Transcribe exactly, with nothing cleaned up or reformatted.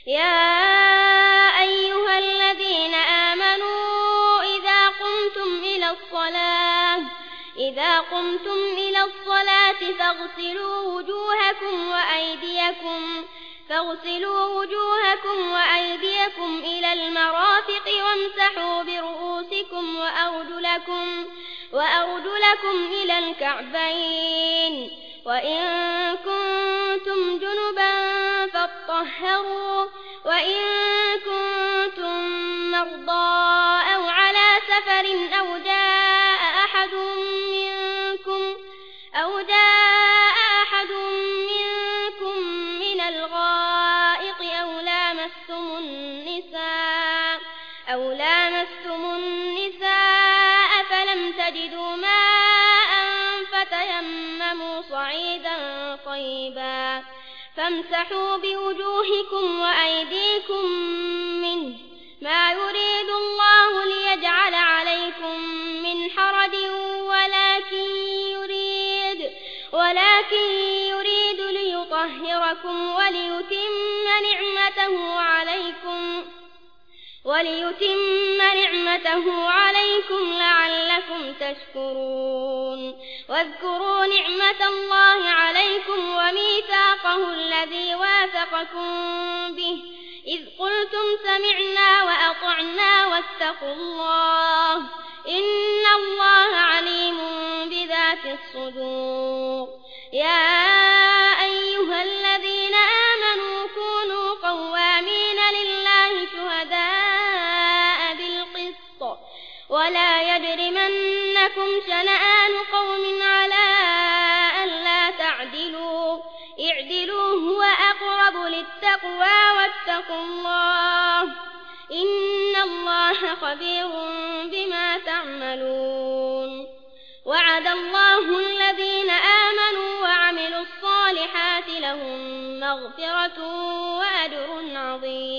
يا أيها الذين آمنوا إذا قمتم إلى الصلاة إذا قمتم إلى الصلاة فاغسلوا وجوهكم وأيديكم فاغسلوا وجوهكم وأيديكم إلى المرافق وامسحوا برؤوسكم وأرجلكم وأرجلكم إلى الكعبين وإن كنتم جنبا فاطهروا وإن كنتم مرضى أو على سفر أو جاء أحد منكم أو جاء أحد منكم من الغائط أو لامستم النساء أو لامستم النساء فلم تجدوا ماء فتيمموا صعيدا طيبا فامسحوا بوجوهكم وأيديكم منه ما يريد الله ليجعل عليكم من حرج ولكن يريد ولكن يريد ليطهركم وليتم نعمته عليكم وليتم نعمته عليكم لعلكم تشكرون واذكروا نعمة الله عليكم وميثاقه الذي واثقكم به إذ قلتم سمعنا وأطعنا واتقوا الله إن الله عليم بذات الصدور يا أيها الذين آمنوا كونوا قوامين لله شهداء بالقسط ولا يجرمنكم شنآن قوم على ألا تعدلوا اعدلوا هو أقرب للتقوى واتقوا الله إن الله خبير بما تعملون وعد الله الذين آمنوا وعملوا الصالحات لهم مغفرة وأجر عظيم.